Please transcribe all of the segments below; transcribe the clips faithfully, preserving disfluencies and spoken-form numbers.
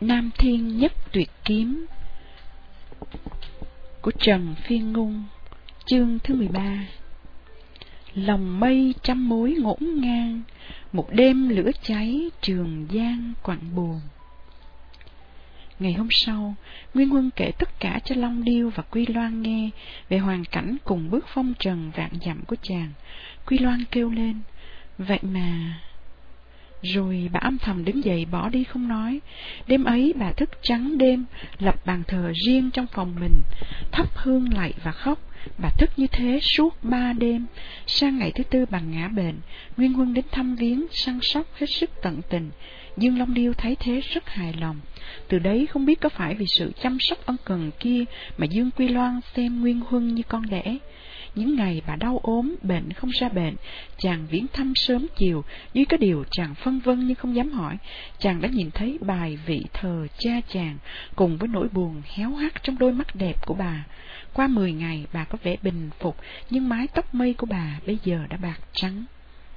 Nam Thiên Nhất Tuyệt Kiếm của Trần Phiên Ngung. Chương thứ mười ba. Lòng mây trăm mối ngổn ngang, một đêm lửa cháy Trường Giang quặn buồn. Ngày hôm sau, Nguyên Huân kể tất cả cho Long Điêu và Quy Loan nghe về hoàn cảnh cùng bước phong trần vạn dặm của chàng. Quy Loan kêu lên: "Vậy mà..." Rồi bà âm thầm đứng dậy bỏ đi không nói. Đêm ấy bà thức trắng đêm, lập bàn thờ riêng trong phòng mình, thắp hương lạy và khóc. Bà thức như thế suốt ba đêm. Sang ngày thứ tư bà ngã bệnh. Nguyên Huân đến thăm viếng, săn sóc hết sức tận tình. Dương Long Điêu thấy thế rất hài lòng. Từ đấy không biết có phải vì sự chăm sóc ân cần kia mà Dương Quy Loan xem Nguyên Huân như con đẻ. Những ngày bà đau ốm, bệnh không ra bệnh, chàng viếng thăm sớm chiều. Duy có điều chàng phân vân nhưng không dám hỏi. Chàng đã nhìn thấy bài vị thờ cha chàng, cùng với nỗi buồn héo hắt trong đôi mắt đẹp của bà. Qua mười ngày bà có vẻ bình phục, nhưng mái tóc mây của bà bây giờ đã bạc trắng.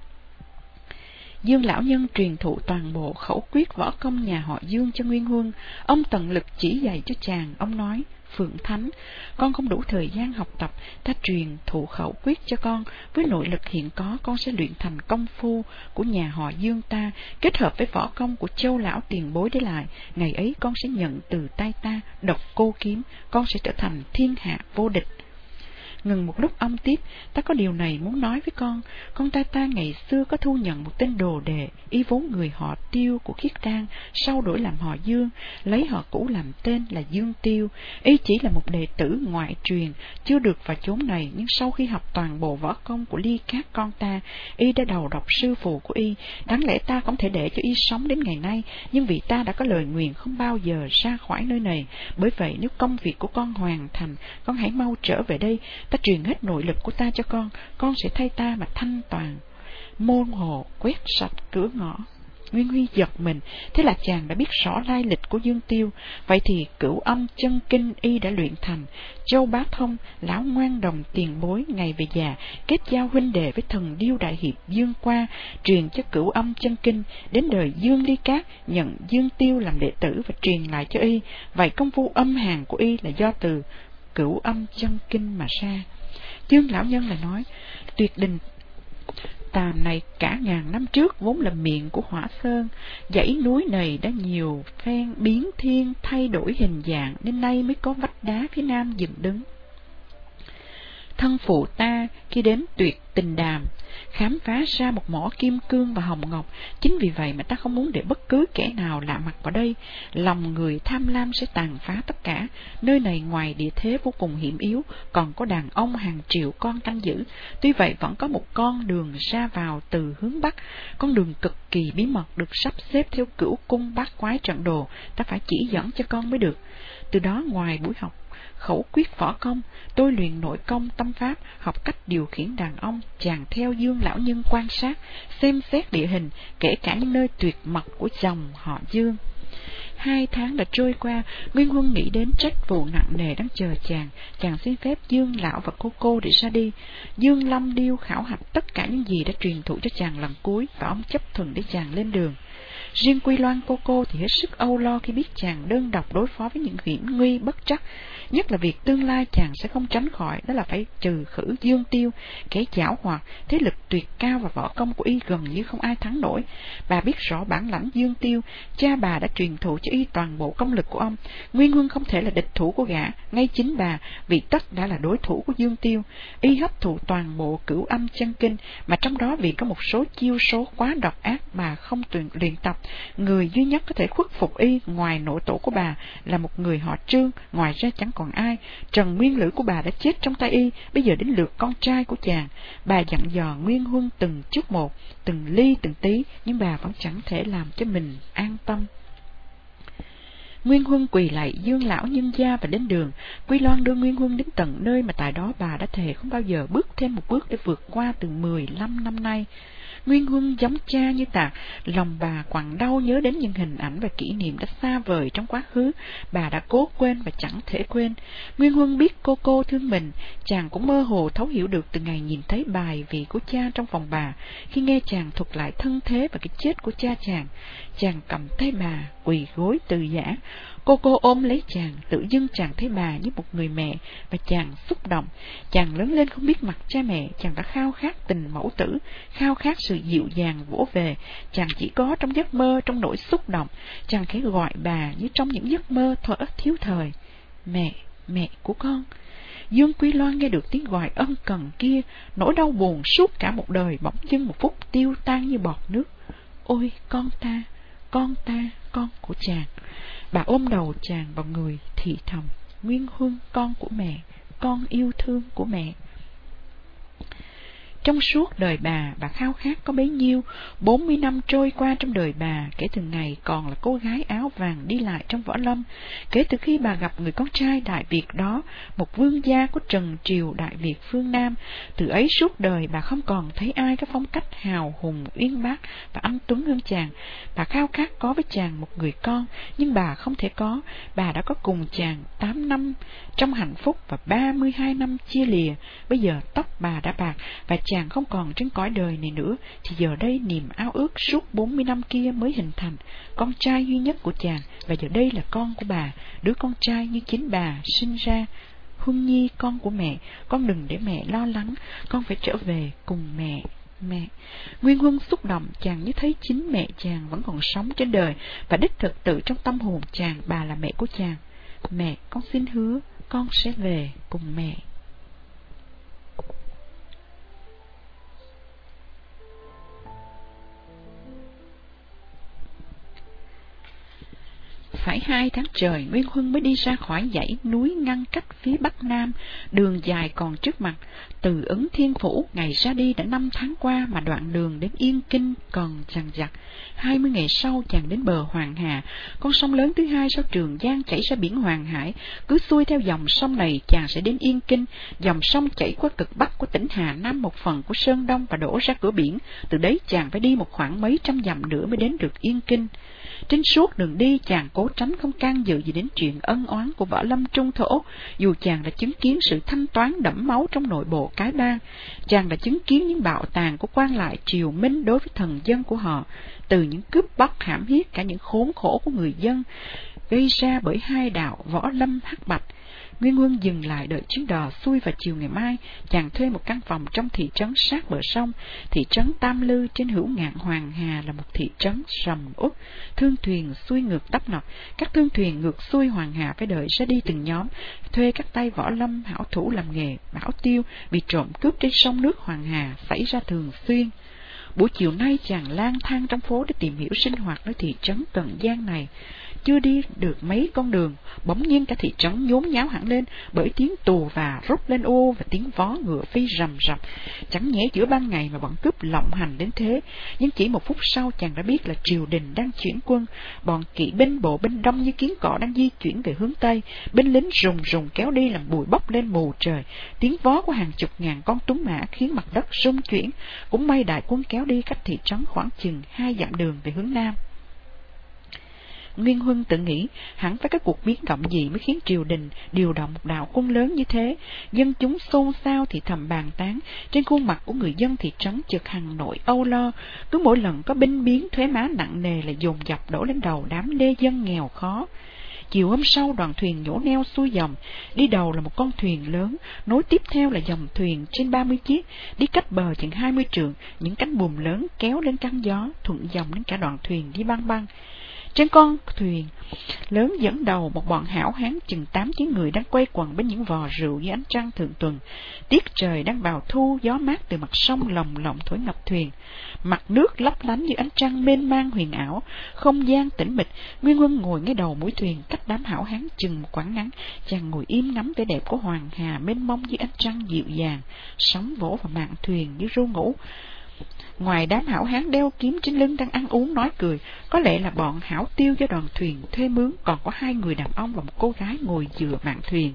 Dương lão nhân truyền thụ toàn bộ khẩu quyết võ công nhà họ Dương cho Nguyên Huân. Ông tận lực chỉ dạy cho chàng. Ông nói: "Phượng Thánh, con không đủ thời gian học tập, ta truyền thụ khẩu quyết cho con. Với nội lực hiện có, con sẽ luyện thành công phu của nhà họ Dương ta, kết hợp với võ công của Châu lão tiền bối để lại. Ngày ấy con sẽ nhận từ tay ta độc cô kiếm, con sẽ trở thành thiên hạ vô địch." Ngừng một lúc ông tiếp: "Ta có điều này muốn nói với con. Con ta ta ngày xưa có thu nhận một tên đồ đệ, y vốn người họ Tiêu của Khiết Đan, sau đổi làm họ Dương, lấy họ cũ làm tên là Dương Tiêu. Y chỉ là một đệ tử ngoại truyền, chưa được vào chốn này, nhưng sau khi học toàn bộ võ công của Ly Cát con ta, y đã đầu độc sư phụ của y. Đáng lẽ ta không thể để cho y sống đến ngày nay, nhưng vì ta đã có lời nguyền không bao giờ ra khỏi nơi này. Bởi vậy nếu công việc của con hoàn thành, con hãy mau trở về đây. Ta truyền hết nội lực của ta cho con, con sẽ thay ta mà thanh toàn môn hồ, quét sạch cửa ngõ." Nguyên Huy giật mình, thế là chàng đã biết rõ lai lịch của Dương Tiêu. Vậy thì Cửu Âm Chân Kinh y đã luyện thành. Châu Bá Thông, lão ngoan đồng tiền bối, ngày về già kết giao huynh đệ với thần điêu đại hiệp Dương Qua, truyền cho Cửu Âm Chân Kinh. Đến đời Dương Ly Cát nhận Dương Tiêu làm đệ tử và truyền lại cho y. Vậy công phu âm hàn của y là do từ Cửu Âm Chân Kinh mà ra. Dương lão nhân lại nói: "Tuyệt Đình Tàm này cả ngàn năm trước vốn là miệng của Hỏa Sơn. Dãy núi này đã nhiều phen biến thiên, thay đổi hình dạng, nên nay mới có vách đá phía nam dựng đứng. Thân phụ ta khi đến Tuyệt Tình Đàm khám phá ra một mỏ kim cương và hồng ngọc. Chính vì vậy mà ta không muốn để bất cứ kẻ nào lạ mặt vào đây. Lòng người tham lam sẽ tàn phá tất cả. Nơi này ngoài địa thế vô cùng hiểm yếu, còn có đàn ông hàng triệu con canh giữ. Tuy vậy vẫn có một con đường ra vào từ hướng bắc. Con đường cực kỳ bí mật, được sắp xếp theo cửu cung bát quái trận đồ. Ta phải chỉ dẫn cho con mới được. Từ đó ngoài buổi học khẩu quyết võ công, tôi luyện nội công tâm pháp, học cách điều khiển đàn ông. Chàng theo Dương lão nhân quan sát, xem xét địa hình, kể cả những nơi tuyệt mật của dòng họ Dương." Hai tháng đã trôi qua. Nguyên Huân nghĩ đến trách vụ nặng nề đang chờ chàng. Chàng xin phép Dương lão và cô cô để ra đi. Dương Long Điêu khảo hạch tất cả những gì đã truyền thụ cho chàng lần cuối, và ông chấp thuận để chàng lên đường. Riêng Quy Loan cô cô thì hết sức âu lo khi biết chàng đơn độc đối phó với những hiểm nguy bất trắc, nhất là việc tương lai chàng sẽ không tránh khỏi, đó là phải trừ khử Dương Tiêu, kẻ giảo hoạt, thế lực tuyệt cao và võ công của y gần như không ai thắng nổi. Bà biết rõ bản lãnh Dương Tiêu, cha bà đã truyền thụ cho y toàn bộ công lực của ông. Nguyên Huân không thể là địch thủ của gã, ngay chính bà vì tất đã là đối thủ của Dương Tiêu. Y hấp thụ toàn bộ Cửu Âm Chân Kinh, mà trong đó vì có một số chiêu số quá độc ác bà không tuyển luyện tập. Người duy nhất có thể khuất phục y ngoài nội tổ của bà là một người họ Trương, ngoài ra chẳng còn ai. Trần Nguyên Lữ của bà đã chết trong tay y, bây giờ đến lượt con trai của chàng. Bà dặn dò Nguyên Huân từng chút một, từng ly từng tí, nhưng bà vẫn chẳng thể làm cho mình an tâm. Nguyên Huân quỳ lạy Dương lão nhân gia và đến đường. Quy Loan đưa Nguyên Huân đến tận nơi mà tại đó bà đã thề không bao giờ bước thêm một bước để vượt qua từ mười lăm năm nay. Nguyên Huân giống cha như tạc, lòng bà quặn đau nhớ đến những hình ảnh và kỷ niệm đã xa vời trong quá khứ, bà đã cố quên và chẳng thể quên. Nguyên Huân biết cô cô thương mình, chàng cũng mơ hồ thấu hiểu được từ ngày nhìn thấy bài vị của cha trong phòng bà, khi nghe chàng thuật lại thân thế và cái chết của cha chàng. Chàng cầm tay bà, quỳ gối từ giã. Cô cô ôm lấy chàng, tự dưng chàng thấy bà như một người mẹ, và chàng xúc động. Chàng lớn lên không biết mặt cha mẹ, chàng đã khao khát tình mẫu tử, khao khát sự dịu dàng vỗ về. Chàng chỉ có trong giấc mơ, trong nỗi xúc động, chàng khẽ gọi bà như trong những giấc mơ thuở thiếu thời. Mẹ, mẹ của con. Dương Quy Loan nghe được tiếng gọi ân cần kia, nỗi đau buồn suốt cả một đời bỗng dưng một phút tiêu tan như bọt nước. Ôi con ta, con ta, con của chàng. Bà ôm đầu chàng vào người thì thầm, Nguyên Huân con của mẹ, con yêu thương của mẹ. Trong suốt đời bà, bà khao khát có bấy nhiêu. Bốn mươi năm trôi qua trong đời bà, kể từ ngày còn là cô gái áo vàng đi lại trong võ lâm, kể từ khi bà gặp người con trai Đại Việt đó, một vương gia của Trần Triều Đại Việt phương Nam. Từ ấy suốt đời bà không còn thấy ai có phong cách hào hùng, uyên bác và anh tuấn hơn chàng. Bà khao khát có với chàng một người con, nhưng bà không thể có. Bà đã có cùng chàng tám năm trong hạnh phúc và ba mươi hai năm chia lìa. Bây giờ tóc bà đã bạc và chàng không còn trên cõi đời này nữa, thì giờ đây niềm ao ước suốt bốn mươi năm kia mới hình thành. Con trai duy nhất của chàng, và giờ đây là con của bà, đứa con trai như chính bà sinh ra. Huân Nhi con của mẹ, con đừng để mẹ lo lắng, con phải trở về cùng mẹ. Mẹ. Nguyên Huân xúc động, chàng như thấy chính mẹ chàng vẫn còn sống trên đời, và đích thực tự trong tâm hồn chàng bà là mẹ của chàng. Mẹ, con xin hứa, con sẽ về cùng mẹ. Phải hai tháng trời, Nguyên Huân mới đi ra khỏi dãy núi ngăn cách phía bắc nam, đường dài còn trước mặt. Từ Ứng Thiên Phủ, ngày ra đi đã năm tháng qua, mà đoạn đường đến Yên Kinh còn dằng dặc. Hai mươi ngày sau, chàng đến bờ Hoàng Hà, con sông lớn thứ hai sau Trường Giang chảy ra biển Hoàng Hải. Cứ xuôi theo dòng sông này, chàng sẽ đến Yên Kinh. Dòng sông chảy qua cực bắc của tỉnh Hà Nam, một phần của Sơn Đông, và đổ ra cửa biển. Từ đấy chàng phải đi một khoảng mấy trăm dặm nữa mới đến được Yên Kinh. Trên suốt đường đi, chàng cố tránh không can dự gì đến chuyện ân oán của võ lâm trung thổ, dù chàng đã chứng kiến sự thanh toán đẫm máu trong nội bộ cái bang. Chàng đã chứng kiến những bạo tàn của quan lại triều Minh đối với thần dân của họ, từ những cướp bóc hãm hiếp, cả những khốn khổ của người dân gây ra bởi hai đạo võ lâm hắc bạch. Nguyên Huân dừng lại đợi chuyến đò xuôi vào chiều ngày mai. Chàng thuê một căn phòng trong thị trấn sát bờ sông. Thị trấn Tam Lư trên hữu ngạn Hoàng Hà là một thị trấn sầm uất, thương thuyền xuôi ngược tấp nập. Các thương thuyền ngược xuôi Hoàng Hà phải đợi ra đi từng nhóm, thuê các tay võ lâm hảo thủ làm nghề bảo tiêu, bị trộm cướp trên sông nước Hoàng Hà xảy ra thường xuyên. Buổi chiều nay chàng lang thang trong phố để tìm hiểu sinh hoạt nơi thị trấn Cần Giang này. Chưa đi được mấy con đường, bỗng nhiên cả thị trấn nhốn nháo hẳn lên bởi tiếng tù và rút lên ô và tiếng vó ngựa phi rầm rập. Chẳng nhẽ giữa ban ngày mà bọn cướp lộng hành đến thế. Nhưng chỉ một phút sau, chàng đã biết là triều đình đang chuyển quân. Bọn kỵ binh bộ binh đông như kiến cỏ đang di chuyển về hướng tây. Binh lính rùng rùng kéo đi làm bụi bốc lên mù trời. Tiếng vó của hàng chục ngàn con tuấn mã khiến mặt đất rung chuyển. Cũng may đại quân kéo đi cách thị trấn khoảng chừng hai dặm đường về hướng nam. Nguyên Huân tự nghĩ hẳn phải có cuộc biến động gì mới khiến triều đình điều động một đạo quân lớn như thế. Dân chúng xôn xao thì thầm bàn tán, trên khuôn mặt của người dân thị trấn chợt hằn nỗi âu lo. Cứ mỗi lần có binh biến, thuế má nặng nề là dồn dập đổ lên đầu đám lê dân nghèo khó. Chiều hôm sau, đoàn thuyền nhổ neo xuôi dòng. Đi đầu là một con thuyền lớn, nối tiếp theo là dòng thuyền trên ba mươi chiếc, đi cách bờ chừng hai mươi trượng. Những cánh buồm lớn kéo lên căng gió, thuận dòng đến cả đoàn thuyền đi băng băng. Trên con thuyền lớn dẫn đầu một bọn hảo hán chừng tám chín người đang quay quần bên những vò rượu dưới ánh trăng thượng tuần. Tiết trời đang vào thu, gió mát từ mặt sông lồng lộng thổi ngập thuyền. Mặt nước lấp lánh như ánh trăng mênh mang huyền ảo, không gian tĩnh mịch. Nguyên Huân ngồi ngay đầu mũi thuyền, cách đám hảo hán chừng một quãng ngắn. Chàng ngồi im ngắm vẻ đẹp của Hoàng Hà mênh mông dưới ánh trăng dịu dàng, sóng vỗ vào mạn thuyền như ru ngủ. Ngoài đám hảo hán đeo kiếm trên lưng đang ăn uống nói cười, có lẽ là bọn hảo tiêu do đoàn thuyền thuê mướn, còn có hai người đàn ông và một cô gái ngồi dựa mạn thuyền.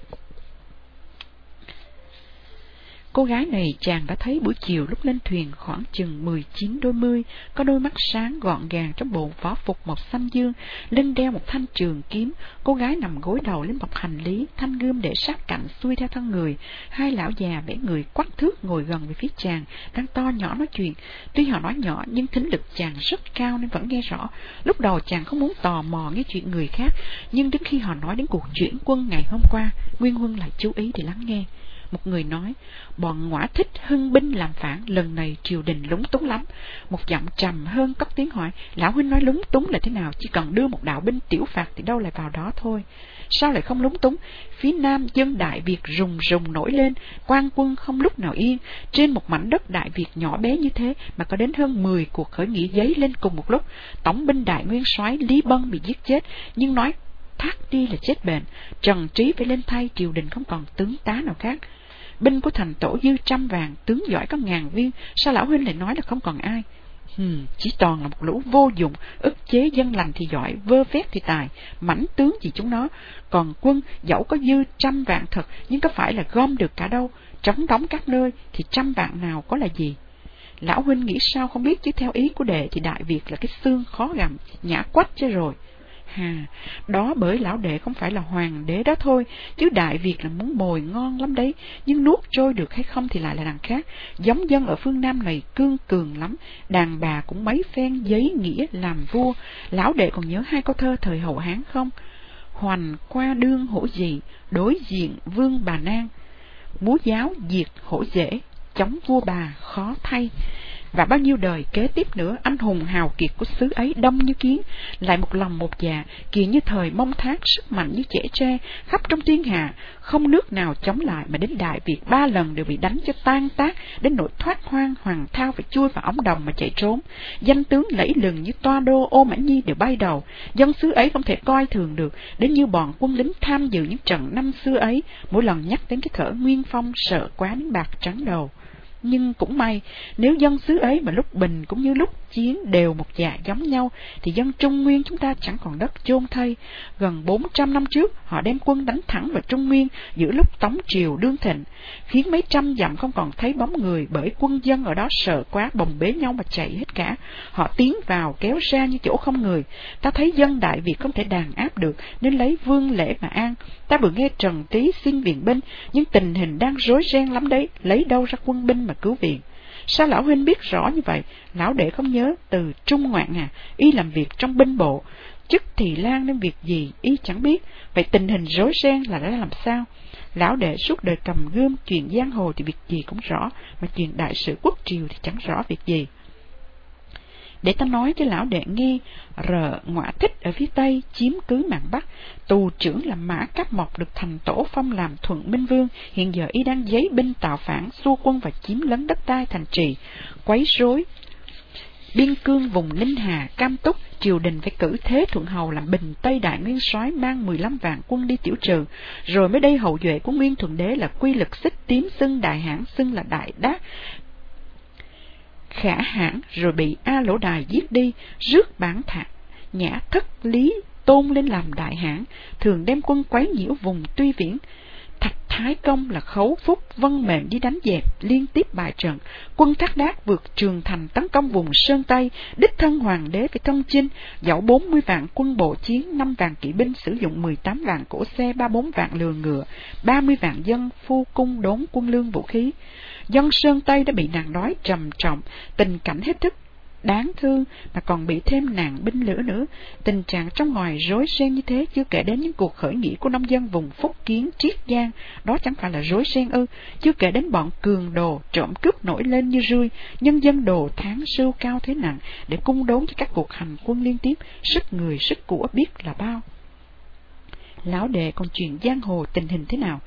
Cô gái này chàng đã thấy buổi chiều lúc lên thuyền khoảng chừng mười chín đôi mươi, có đôi mắt sáng gọn gàng trong bộ võ phục màu xanh dương, lưng đeo một thanh trường kiếm. Cô gái nằm gối đầu lên bọc hành lý, thanh gươm để sát cạnh xuôi theo thân người. Hai lão già vẻ người quắc thước ngồi gần về phía chàng, đang to nhỏ nói chuyện. Tuy họ nói nhỏ nhưng thính lực chàng rất cao nên vẫn nghe rõ. Lúc đầu chàng không muốn tò mò nghe chuyện người khác, nhưng đến khi họ nói đến cuộc chuyển quân ngày hôm qua, Nguyên Huân lại chú ý để lắng nghe. Một người nói, bọn Ngõa Thích hưng binh làm phản, lần này triều đình lúng túng lắm. Một giọng trầm hơn cất tiếng hỏi, lão huynh nói lúng túng là thế nào? Chỉ cần đưa một đạo binh tiểu phạt thì đâu lại vào đó thôi. Sao lại không lúng túng? Phía nam dân Đại Việt rùng rùng nổi lên, quan quân không lúc nào yên. Trên một mảnh đất Đại Việt nhỏ bé như thế mà có đến hơn mười cuộc khởi nghĩa dấy lên cùng một lúc. Tổng binh đại nguyên soái Lý Bân bị giết chết, nhưng nói thác đi là chết bền. Trần Trí phải lên thay, triều đình không còn tướng tá nào khác. Binh của thành Tổ dư trăm vàng, tướng giỏi có ngàn viên, sao lão huynh lại nói là không còn ai? Hừm, chỉ toàn là một lũ vô dụng, ức chế dân lành thì giỏi, vơ vét thì tài, mãnh tướng gì chúng nó. Còn quân dẫu có dư trăm vạn thật, nhưng có phải là gom được cả đâu, trống đóng các nơi thì trăm vạn nào có là gì? Lão huynh nghĩ sao không biết, chứ theo ý của đệ thì Đại Việt là cái xương khó gặm, nhã quách chứ rồi. Hà, đó bởi lão đệ không phải là hoàng đế đó thôi, chứ Đại Việt là muốn mồi ngon lắm đấy, nhưng nuốt trôi được hay không thì lại là đằng khác. Giống dân ở phương Nam này cương cường lắm, đàn bà cũng mấy phen giấy nghĩa làm vua. Lão đệ còn nhớ hai câu thơ thời Hậu Hán không? Hoành qua đương hổ dị, đối diện vương bà nang, múa giáo diệt hổ dễ, chống vua bà khó thay. Và bao nhiêu đời kế tiếp nữa, anh hùng hào kiệt của xứ ấy đông như kiến, lại một lòng một dạ, kiện như thời Mông Thác, sức mạnh như chẻ tre, khắp trong thiên hạ, không nước nào chống lại, mà đến Đại Việt ba lần đều bị đánh cho tan tác, đến nỗi thoát hoang, Hoàng Thao phải chui vào ống đồng mà chạy trốn. Danh tướng lẫy lừng như Toa Đô, Ô Mã Nhi đều bay đầu, dân xứ ấy không thể coi thường được, đến như bọn quân lính tham dự những trận năm xưa ấy, mỗi lần nhắc đến cái thở Nguyên Phong sợ quá đến bạc trắng đầu. Nhưng cũng may, nếu dân xứ ấy mà lúc bình cũng như lúc chiến đều một dạ giống nhau, thì dân Trung Nguyên chúng ta chẳng còn đất chôn thây. Gần bốn trăm năm trước, họ đem quân đánh thẳng vào Trung Nguyên giữa lúc Tống Triều đương thịnh, khiến mấy trăm dặm không còn thấy bóng người, bởi quân dân ở đó sợ quá bồng bế nhau mà chạy hết cả. Họ tiến vào kéo ra như chỗ không người. Ta thấy dân Đại Việt không thể đàn áp được, nên lấy Vương Lễ mà an. Ta vừa nghe Trần Tý xin viện binh, nhưng tình hình đang rối ren lắm đấy, lấy đâu ra quân binh mà cứu viện? Sao lão huynh biết rõ như vậy? Lão đệ không nhớ từ Trung Ngoạn à? Y làm việc trong binh bộ, chức thì lang nên việc gì y chẳng biết. Vậy tình hình rối ren là đã làm sao? Lão đệ suốt đời cầm gươm, chuyện giang hồ thì việc gì cũng rõ, mà chuyện đại sự quốc triều thì chẳng rõ việc gì. Để ta nói cho lão đệ nghe, rờ Ngõa Thích ở phía Tây chiếm cứ mạn Bắc, tù trưởng là Mã Cáp Mộc được thành Tổ phong làm Thuận Minh Vương, hiện giờ y đang giấy binh tạo phản, xua quân và chiếm lấn đất đai thành trì, quấy rối biên cương vùng Ninh Hà, Cam Túc. Triều đình phải cử Thế Thuận Hầu làm Bình Tây đại nguyên soái, mang mười lăm vạn quân đi tiểu trừ. Rồi mới đây hậu duệ của Nguyên Thuận Đế là Quy Lực Xích tím xưng Đại Hãn, xưng là Đại Đát Khả Hãn, rồi bị A Lỗ Đài giết đi, rước bản thạc Nhã Thất Lý tôn lên làm Đại Hãn, thường đem quân quấy nhiễu vùng Tuy Viễn. Thạch Thái Công là Khấu Phúc, vân mệnh đi đánh dẹp, liên tiếp bại trận. Quân Thác Đát vượt Trường Thành tấn công vùng Sơn Tây, đích thân hoàng đế phải thân chinh, dẫu bốn mươi vạn quân bộ chiến, năm vạn kỵ binh, sử dụng mười tám vạn cỗ xe, ba mươi bốn vạn lừa ngựa, ba mươi vạn dân phu cung đốn quân lương vũ khí. Dân Sơn Tây đã bị nạn đói trầm trọng, tình cảnh hết sức đáng thương, mà còn bị thêm nạn binh lửa nữa. Tình trạng trong ngoài rối ren như thế, chưa kể đến những cuộc khởi nghĩa của nông dân vùng Phúc Kiến, Triết Giang, đó chẳng phải là rối ren ư? Chưa kể đến bọn cường đồ trộm cướp nổi lên như rươi, nhân dân đồ tháng sưu cao thế nặng để cung đốn cho các cuộc hành quân liên tiếp, sức người sức của biết là bao. Lão đệ còn chuyện giang hồ tình hình thế nào?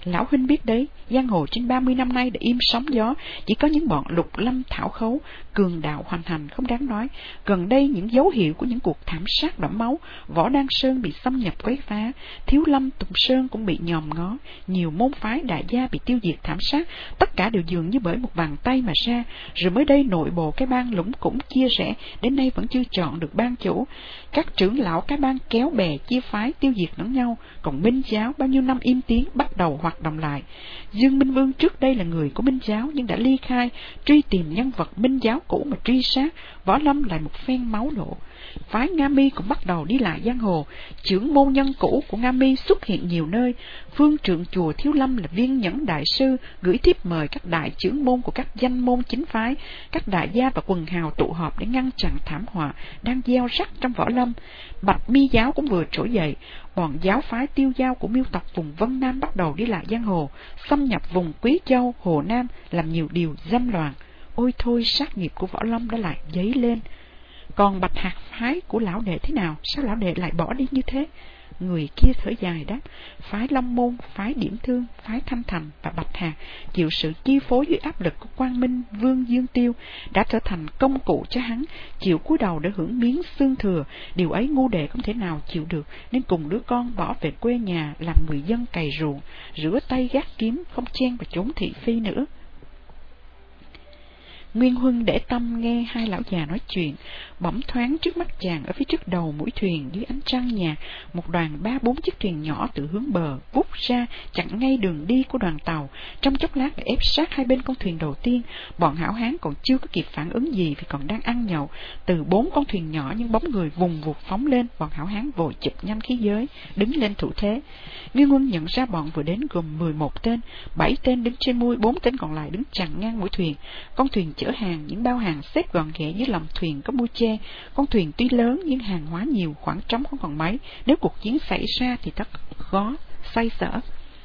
Lão huynh biết đấy, giang hồ trên ba mươi năm nay đã im sóng gió, chỉ có những bọn Lục Lâm Thảo Khấu, cường đạo hoành hành không đáng nói. Gần đây những dấu hiệu của những cuộc thảm sát đẫm máu, Võ Đăng Sơn bị xâm nhập quấy phá, Thiếu Lâm Tùng Sơn cũng bị nhòm ngó, nhiều môn phái đại gia bị tiêu diệt thảm sát, tất cả đều dường như bởi một bàn tay mà ra. Rồi mới đây nội bộ cái bang lũng cũng chia rẽ, đến nay vẫn chưa chọn được ban chủ. Các trưởng lão cái bang kéo bè chia phái tiêu diệt lẫn nhau, còn Minh giáo bao nhiêu năm im tiếng bắt đầu hoạt động lại. Dương Minh Vương trước đây là người của Minh giáo nhưng đã ly khai, truy tìm nhân vật Minh giáo cũ mà truy sát. Võ Lâm lại một phen máu lộ. Phái Nga Mi cũng bắt đầu đi lại giang hồ, trưởng môn nhân cũ của Nga Mi xuất hiện nhiều nơi. Phương trượng chùa Thiếu Lâm là Viên Nhẫn đại sư gửi thiếp mời các đại trưởng môn của các danh môn chính phái, các đại gia và quần hào tụ họp để ngăn chặn thảm họa đang gieo rắc trong Võ Lâm. Bạch Mi giáo cũng vừa trỗi dậy, bọn giáo phái tiêu dao của miêu tộc vùng Vân Nam bắt đầu đi lại giang hồ, xâm nhập vùng Quý Châu, Hồ Nam, làm nhiều điều dâm loạn. Ôi thôi, sát nghiệp của Võ Lâm đã lại dấy lên. Còn Bạch Hạc phái của lão đệ thế nào? Sao lão đệ lại bỏ đi như thế? Người kia thở dài đáp, phái Long Môn, phái Điểm Thương, phái Thanh Thành và Bạch Hạc chịu sự chi phối dưới áp lực của Quang Minh Vương Dương Tiêu, đã trở thành công cụ cho hắn, chịu cúi đầu để hưởng miếng xương thừa. Điều ấy ngu đệ không thể nào chịu được, nên cùng đứa con bỏ về quê nhà làm người dân cày ruộng, rửa tay gác kiếm, không chen vào chốn thị phi nữa. Nguyên Huân để tâm nghe hai lão già nói chuyện, bỗng thoáng trước mắt chàng ở phía trước đầu mũi thuyền dưới ánh trăng nhà, một đoàn ba bốn chiếc thuyền nhỏ từ hướng bờ vút ra chặn ngay đường đi của đoàn tàu. Trong chốc lát đã ép sát hai bên con thuyền đầu tiên. Bọn hảo hán còn chưa có kịp phản ứng gì vì còn đang ăn nhậu. Từ bốn con thuyền nhỏ những bóng người vùng vụt phóng lên, bọn hảo hán vội chụp nhanh khí giới, đứng lên thủ thế. Nguyên Huân nhận ra bọn vừa đến gồm mười một tên, bảy tên đứng trên mui, bốn tên còn lại đứng chặn ngang mũi thuyền. Con thuyền chở hàng, những bao hàng xếp gọn ghẽ dưới lòng thuyền có mui che. Con thuyền tuy lớn nhưng hàng hóa nhiều, khoảng trống không còn mấy. Nếu cuộc chiến xảy ra thì tất khó xoay sở.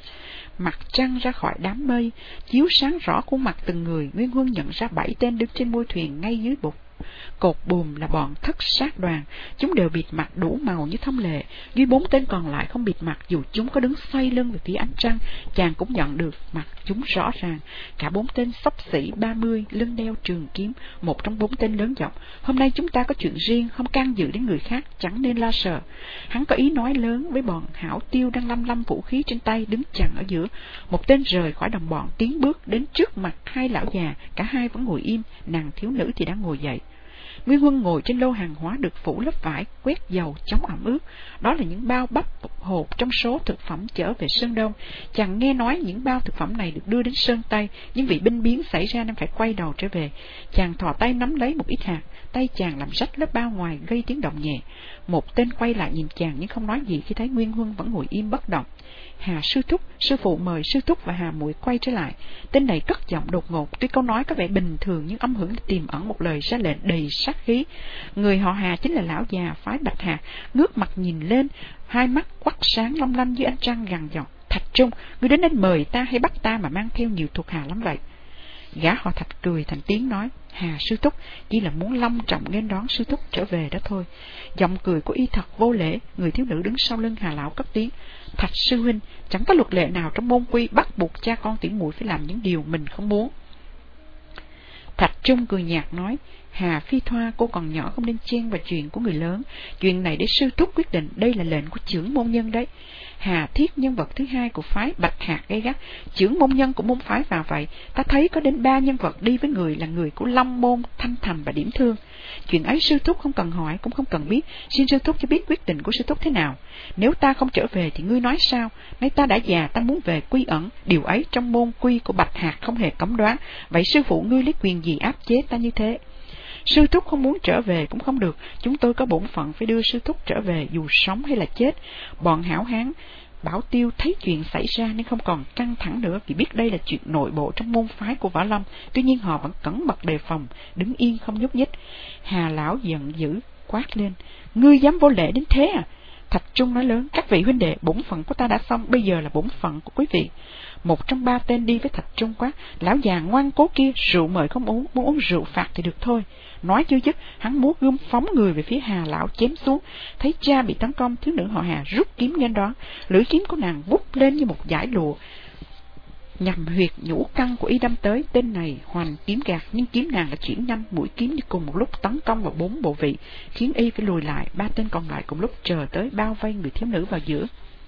Mặt trăng ra khỏi đám mây, chiếu sáng rõ khuôn mặt từng người. Nguyên Huân nhận ra bảy tên đứng trên mui thuyền ngay dưới bục cột buồm là bọn thất sát đoàn. Chúng đều bịt mặt đủ màu như thông lệ. Duy bốn tên còn lại không bịt mặt, dù chúng có đứng xoay lưng về phía ánh trăng, chàng cũng nhận được mặt chúng rõ ràng. Cả bốn tên xấp xỉ ba mươi, lưng đeo trường kiếm. Một trong bốn tên lớn giọng, hôm nay chúng ta có chuyện riêng, không can dự đến người khác, chẳng nên lo sợ. Hắn có ý nói lớn với bọn hảo tiêu đang lăm lăm vũ khí trên tay đứng chặn ở giữa. Một tên rời khỏi đồng bọn, tiến bước đến trước mặt hai lão già, cả hai vẫn ngồi im, nàng thiếu nữ thì đang ngồi dậy. Nguyên Huân ngồi trên lô hàng hóa được phủ lớp vải quét dầu chống ẩm ướt. Đó là những bao bắp hộp trong số thực phẩm chở về Sơn Đông. Chàng nghe nói những bao thực phẩm này được đưa đến Sơn Tây, nhưng vì binh biến xảy ra nên phải quay đầu trở về. Chàng thò tay nắm lấy một ít hạt, tay chàng làm rách lớp bao ngoài gây tiếng động nhẹ. Một tên quay lại nhìn chàng nhưng không nói gì khi thấy Nguyên Huân vẫn ngồi im bất động. Hà sư thúc, sư phụ mời sư thúc và Hà muội quay trở lại. Tên này cất giọng đột ngột, tuy câu nói có vẻ bình thường nhưng âm hưởng tiềm ẩn một lời ra lệnh đầy sát khí. Người họ Hà chính là lão già phái Bạch Hạc, ngước mặt nhìn lên, hai mắt quắc sáng long lanh dưới ánh trăng, gằn giọng, Thạch Trung, ngươi đến đây mời ta hay bắt ta mà mang theo nhiều thuộc hạ lắm vậy? Gã họ Thạch cười thành tiếng nói, Hà sư thúc chỉ là muốn long trọng nghênh đón sư thúc trở về đó thôi. Giọng cười của y thật vô lễ. Người thiếu nữ đứng sau lưng Hà lão cất tiếng, Thạch sư huynh, chẳng có luật lệ nào trong môn quy bắt buộc cha con tỷ muội phải làm những điều mình không muốn. Thạch Trung cười nhạt nói, Hà Phi Thoa, cô còn nhỏ không nên chen vào chuyện của người lớn. Chuyện này để sư thúc quyết định, đây là lệnh của trưởng môn nhân đấy. Hà Thiết, nhân vật thứ hai của phái Bạch Hạc gay gắt, trưởng môn nhân của môn phái vào vậy. Ta thấy có đến ba nhân vật đi với người là người của Long Môn, Thanh Thành và Điểm Thương. Chuyện ấy sư thúc không cần hỏi, cũng không cần biết. Xin sư thúc cho biết quyết định của sư thúc thế nào. Nếu ta không trở về thì ngươi nói sao? Nay ta đã già, ta muốn về quy ẩn. Điều ấy trong môn quy của Bạch Hạc không hề cấm đoán. Vậy sư phụ ngươi lấy quyền gì áp chế ta như thế? Sư thúc không muốn trở về cũng không được. Chúng tôi có bổn phận phải đưa sư thúc trở về dù sống hay là chết. Bọn hảo hán Bảo Tiêu thấy chuyện xảy ra nên không còn căng thẳng nữa, vì biết đây là chuyện nội bộ trong môn phái của Võ Lâm. Tuy nhiên họ vẫn cẩn mật đề phòng, đứng yên không nhúc nhích. Hà lão giận dữ quát lên, ngươi dám vô lễ đến thế à? Thạch Trung nói lớn, các vị huynh đệ, bổn phận của ta đã xong, bây giờ là bổn phận của quý vị. Một trong ba tên đi với Thạch Trung quát, lão già ngoan cố kia, rượu mời không uống, muốn uống rượu phạt thì được thôi. Nói chưa dứt, hắn múa gươm phóng người về phía Hà lão chém xuống. Thấy cha bị tấn công, thiếu nữ họ Hà rút kiếm nghênh đón, lưỡi kiếm của nàng vút lên như một dải lụa, nhằm huyệt nhũ căn của y đâm tới. Tên này hoành kiếm gạt, nhưng kiếm nàng đã chuyển nhanh, mũi kiếm đi cùng một lúc tấn công vào bốn bộ vị, khiến y phải lùi lại. Ba tên còn lại cùng lúc chờ tới bao vây người thiếu nữ vào giữa.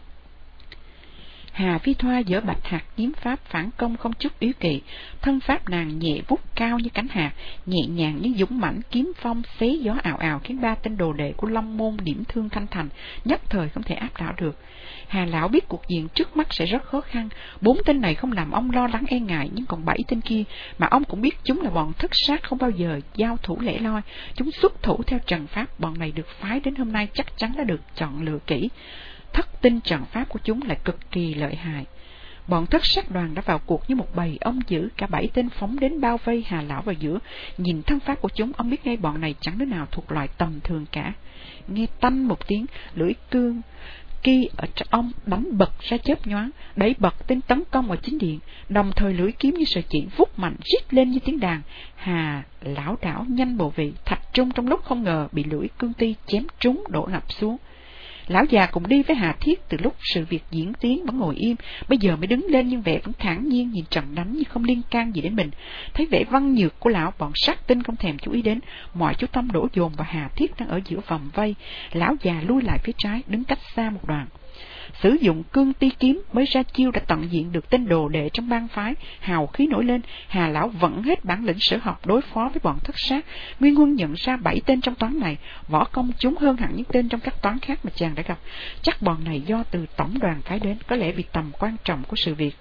Hà Phi Thoa giở bạch hạt kiếm pháp phản công không chút yếu kỵ, thân pháp nàng nhẹ vút cao như cánh hạt, nhẹ nhàng như dũng mãnh, kiếm phong xé gió ào ào, khiến ba tên đồ đệ của Long Môn điểm thương Thanh Thành nhất thời không thể áp đảo được. Hà lão biết cuộc diện trước mắt sẽ rất khó khăn, bốn tên này không làm ông lo lắng e ngại, nhưng còn bảy tên kia mà ông cũng biết chúng là bọn thất sát không bao giờ giao thủ lẻ loi, chúng xuất thủ theo trận pháp. Bọn này được phái đến hôm nay chắc chắn đã được chọn lựa kỹ. Thất tinh trận pháp của chúng lại cực kỳ lợi hại. Bọn thất sát đoàn đã vào cuộc như một bầy ong dữ, cả bảy tên phóng đến bao vây Hà lão vào giữa. Nhìn thân pháp của chúng, ông biết ngay bọn này chẳng đứa nào thuộc loại tầm thường cả. Nghe tanh một tiếng, lưỡi cương kỳ ở trong ông đánh bật ra chớp nhoáng, đẩy bật tên tấn công ở chính điện, đồng thời lưỡi kiếm như sợi chỉ vút mạnh rít lên như tiếng đàn. Hà lão đảo nhanh bộ vị, Thạch Trung trong lúc không ngờ bị lưỡi cương ti chém trúng đổ ngập xuống. Lão già cùng đi với Hà Thiết từ lúc sự việc diễn tiến vẫn ngồi im, bây giờ mới đứng lên nhưng vẻ vẫn thản nhiên nhìn trận đánh như không liên can gì đến mình. Thấy vẻ văn nhược của lão, bọn sát tinh không thèm chú ý đến, mọi chú tâm đổ dồn vào Hà Thiết đang ở giữa vòng vây. Lão già lui lại phía trái, đứng cách xa một đoạn. Sử dụng cương ti kiếm mới ra chiêu đã tận diện được tên đồ đệ trong bang phái. Hào khí nổi lên, Hà lão vẫn hết bản lĩnh sở học đối phó với bọn thất sát. Nguyên Huân nhận ra bảy tên trong toán này võ công chúng hơn hẳn những tên trong các toán khác mà chàng đã gặp. Chắc bọn này do từ tổng đoàn phái đến, có lẽ vì tầm quan trọng của sự việc.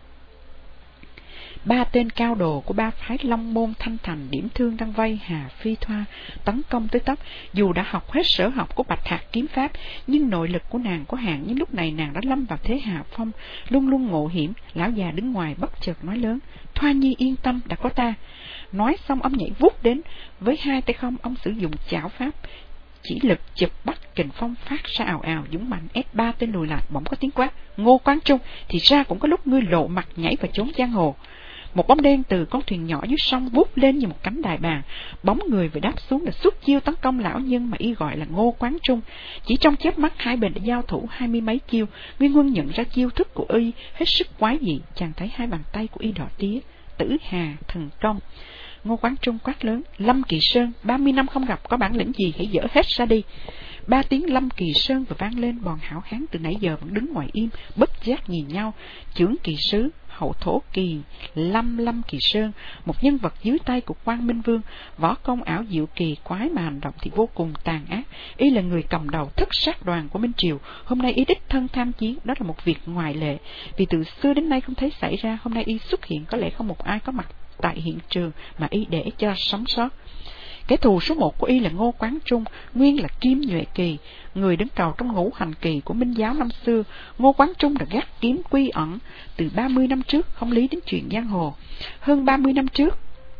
Ba tên cao đồ của ba phái Long Môn Thanh Thành điểm thương đang vây Hà Phi Thoa, tấn công tới tấp. Dù đã học hết sở học của bạch hạt kiếm pháp, nhưng nội lực của nàng có hạn, nhưng lúc này nàng đã lâm vào thế hạ phong, luôn luôn ngộ hiểm. Lão già đứng ngoài bất chợt nói lớn: Thoa nhi yên tâm, đã có ta. Nói xong ông nhảy vút đến, với hai tay không ông sử dụng chảo pháp, chỉ lực chụp bắt kình phong phát ra ào ào dũng mạnh ép ba tên lùi lại. Bỗng có tiếng quát: Ngô Quán Trung, thì ra cũng có lúc ngươi lộ mặt nhảy vào chốn giang hồ. Một bóng đen từ con thuyền nhỏ dưới sông vút lên như một cánh đại bàng, bóng người vừa đáp xuống đã xuất chiêu tấn công lão nhân mà y gọi là Ngô Quán Trung. Chỉ trong chớp mắt hai bên đã giao thủ hai mươi mấy chiêu. Nguyên Huân nhận ra chiêu thức của y hết sức quái dị, chàng thấy hai bàn tay của y đỏ tía. Tử Hà thần công. Ngô Quán Trung quát lớn: Lâm Kỳ Sơn, ba mươi năm không gặp, có bản lĩnh gì hãy dỡ hết ra đi. Ba tiếng Lâm Kỳ Sơn vừa vang lên, bọn hảo hán từ nãy giờ vẫn đứng ngoài im, bất giác nhìn nhau. Chưởng kỳ sứ hậu thổ kỳ Lâm Lâm Kỳ Sơn, một nhân vật dưới tay của Quang Minh Vương, võ công ảo diệu kỳ quái mà hành động thì vô cùng tàn ác. Y là người cầm đầu thất sát đoàn của Minh Triều, hôm nay y đích thân tham chiến, đó là một việc ngoại lệ, vì từ xưa đến nay không thấy xảy ra. Hôm nay y xuất hiện, có lẽ không một ai có mặt tại hiện trường mà y để cho sống sót. Kẻ thù số một của y là Ngô Quán Trung, nguyên là Kim Nhuệ Kỳ, người đứng đầu trong ngũ hành kỳ của Minh giáo năm xưa. Ngô Quán Trung đã gác kiếm quy ẩn từ ba mươi năm trước, không lý đến chuyện giang hồ. Hơn ba mươi năm trước,